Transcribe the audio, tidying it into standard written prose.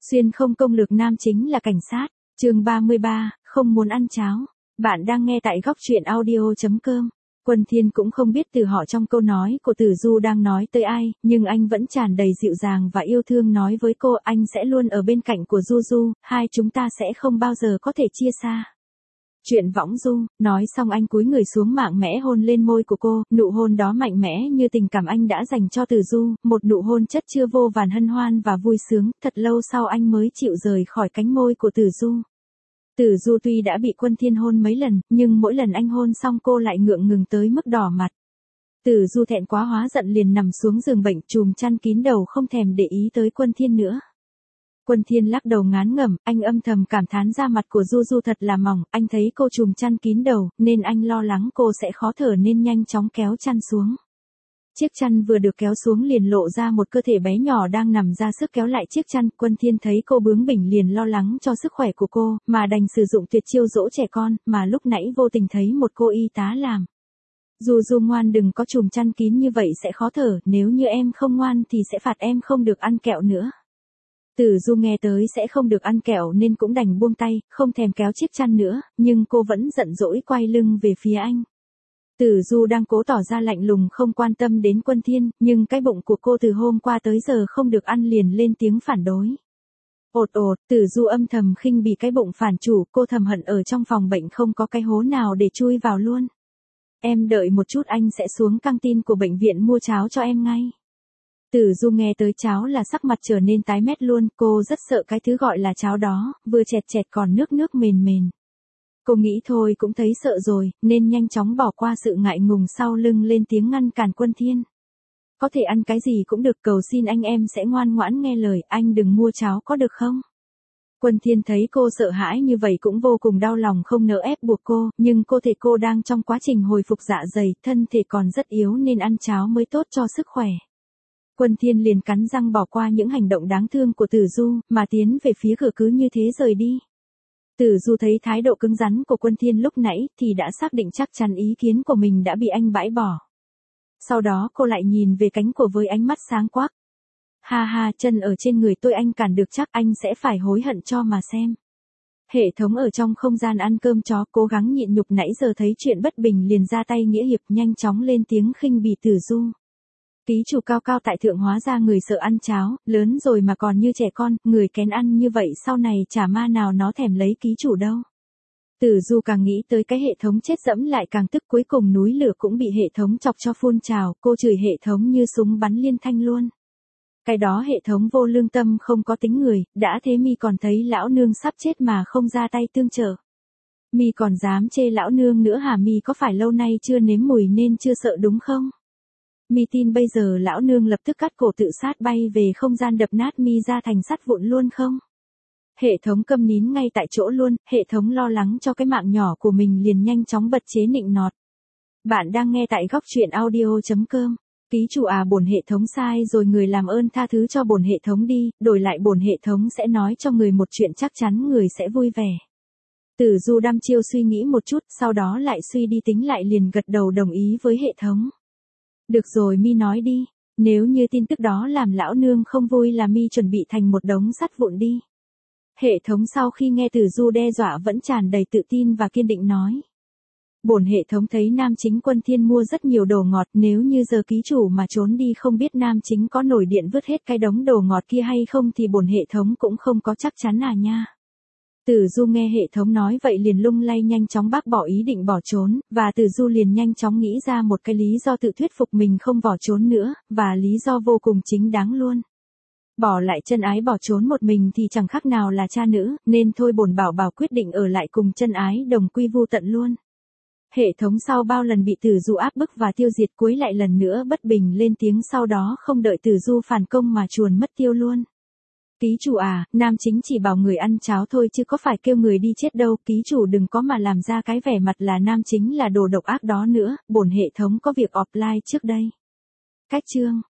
Xuyên không công lược nam chính là cảnh sát. Chương 33, không muốn ăn cháo. Bạn đang nghe tại góc truyện audio.com. Quân Thiên cũng không biết từ họ trong câu nói của Tử Du đang nói tới ai, nhưng anh vẫn tràn đầy dịu dàng và yêu thương nói với cô anh sẽ luôn ở bên cạnh của Du Du, hai chúng ta sẽ không bao giờ có thể chia xa. Chuyện võng du, nói xong anh cúi người xuống mạnh mẽ hôn lên môi của cô, nụ hôn đó mạnh mẽ như tình cảm anh đã dành cho Tử Du, một nụ hôn chất chứa vô vàn hân hoan và vui sướng, thật lâu sau anh mới chịu rời khỏi cánh môi của Tử Du. Tử Du tuy đã bị Quân Thiên hôn mấy lần, nhưng mỗi lần anh hôn xong cô lại ngượng ngừng tới mức đỏ mặt. Tử Du thẹn quá hóa giận liền nằm xuống giường bệnh chùm chăn kín đầu không thèm để ý tới Quân Thiên nữa. Quân Thiên lắc đầu ngán ngẩm, anh âm thầm cảm thán da mặt của Du Du thật là mỏng, anh thấy cô chùm chăn kín đầu, nên anh lo lắng cô sẽ khó thở nên nhanh chóng kéo chăn xuống. Chiếc chăn vừa được kéo xuống liền lộ ra một cơ thể bé nhỏ đang nằm ra sức kéo lại chiếc chăn, Quân Thiên thấy cô bướng bỉnh liền lo lắng cho sức khỏe của cô, mà đành sử dụng tuyệt chiêu dỗ trẻ con, mà lúc nãy vô tình thấy một cô y tá làm. Du Du ngoan đừng có chùm chăn kín như vậy sẽ khó thở, nếu như em không ngoan thì sẽ phạt em không được ăn kẹo nữa. Tử Du nghe tới sẽ không được ăn kẹo nên cũng đành buông tay, không thèm kéo chiếc chăn nữa, nhưng cô vẫn giận dỗi quay lưng về phía anh. Tử Du đang cố tỏ ra lạnh lùng không quan tâm đến Quân Thiên, nhưng cái bụng của cô từ hôm qua tới giờ không được ăn liền lên tiếng phản đối. Ột ột, Tử Du âm thầm khinh bỉ cái bụng phản chủ, cô thầm hận ở trong phòng bệnh không có cái hố nào để chui vào luôn. Em đợi một chút anh sẽ xuống căng tin của bệnh viện mua cháo cho em ngay. Tử Du nghe tới cháo là sắc mặt trở nên tái mét luôn, cô rất sợ cái thứ gọi là cháo đó, vừa chẹt chẹt còn nước nước mền mền. Cô nghĩ thôi cũng thấy sợ rồi, nên nhanh chóng bỏ qua sự ngại ngùng sau lưng lên tiếng ngăn cản Quân Thiên. Có thể ăn cái gì cũng được, cầu xin anh em sẽ ngoan ngoãn nghe lời, anh đừng mua cháo có được không? Quân Thiên thấy cô sợ hãi như vậy cũng vô cùng đau lòng không nỡ ép buộc cô, nhưng cô thể cô đang trong quá trình hồi phục dạ dày, thân thể còn rất yếu nên ăn cháo mới tốt cho sức khỏe. Quân Thiên liền cắn răng bỏ qua những hành động đáng thương của Tử Du, mà tiến về phía cửa cứ như thế rời đi. Tử Du thấy thái độ cứng rắn của Quân Thiên lúc nãy thì đã xác định chắc chắn ý kiến của mình đã bị anh bãi bỏ. Sau đó cô lại nhìn về cánh cổ với ánh mắt sáng quắc. Ha ha, chân ở trên người tôi anh cản được chắc anh sẽ phải hối hận cho mà xem. Hệ thống ở trong không gian ăn cơm chó cố gắng nhịn nhục nãy giờ thấy chuyện bất bình liền ra tay nghĩa hiệp nhanh chóng lên tiếng khinh bỉ Tử Du. Ký chủ cao cao tại thượng hóa ra người sợ ăn cháo, lớn rồi mà còn như trẻ con, người kén ăn như vậy sau này chả ma nào nó thèm lấy ký chủ đâu. Tử Du càng nghĩ tới cái hệ thống chết dẫm lại càng tức, cuối cùng núi lửa cũng bị hệ thống chọc cho phun trào, cô chửi hệ thống như súng bắn liên thanh luôn. Cái đó hệ thống vô lương tâm không có tính người, đã thế mi còn thấy lão nương sắp chết mà không ra tay tương trợ. Mi còn dám chê lão nương nữa hả? Mi có phải lâu nay chưa nếm mùi nên chưa sợ đúng không? Mi tin bây giờ lão nương lập tức cắt cổ tự sát bay về không gian đập nát mi ra thành sắt vụn luôn không? Hệ thống câm nín ngay tại chỗ luôn, hệ thống lo lắng cho cái mạng nhỏ của mình liền nhanh chóng bật chế nịnh nọt. Bạn đang nghe tại góc truyện audio.com. Ký chủ à, bổn hệ thống sai rồi, người làm ơn tha thứ cho bổn hệ thống đi, đổi lại bổn hệ thống sẽ nói cho người một chuyện chắc chắn người sẽ vui vẻ. Tử Du đăm chiêu suy nghĩ một chút, sau đó lại suy đi tính lại liền gật đầu đồng ý với hệ thống. Được rồi mi nói đi, nếu như tin tức đó làm lão nương không vui là mi chuẩn bị thành một đống sắt vụn đi. Hệ thống sau khi nghe Tử Du đe dọa vẫn tràn đầy tự tin và kiên định nói. Bổn hệ thống thấy nam chính Quân Thiên mua rất nhiều đồ ngọt, nếu như giờ ký chủ mà trốn đi không biết nam chính có nổi điện vứt hết cái đống đồ ngọt kia hay không thì bổn hệ thống cũng không có chắc chắn à nha. Tử Du nghe hệ thống nói vậy liền lung lay nhanh chóng bác bỏ ý định bỏ trốn, và Tử Du liền nhanh chóng nghĩ ra một cái lý do tự thuyết phục mình không bỏ trốn nữa, và lý do vô cùng chính đáng luôn. Bỏ lại chân ái bỏ trốn một mình thì chẳng khác nào là cha nữ, nên thôi bổn bảo bảo quyết định ở lại cùng chân ái đồng quy vu tận luôn. Hệ thống sau bao lần bị Tử Du áp bức và tiêu diệt cuối lại lần nữa bất bình lên tiếng, sau đó không đợi Tử Du phản công mà chuồn mất tiêu luôn. Ký chủ à, nam chính chỉ bảo người ăn cháo thôi chứ có phải kêu người đi chết đâu, ký chủ đừng có mà làm ra cái vẻ mặt là nam chính là đồ độc ác đó nữa, bổn hệ thống có việc offline trước đây. Cách chương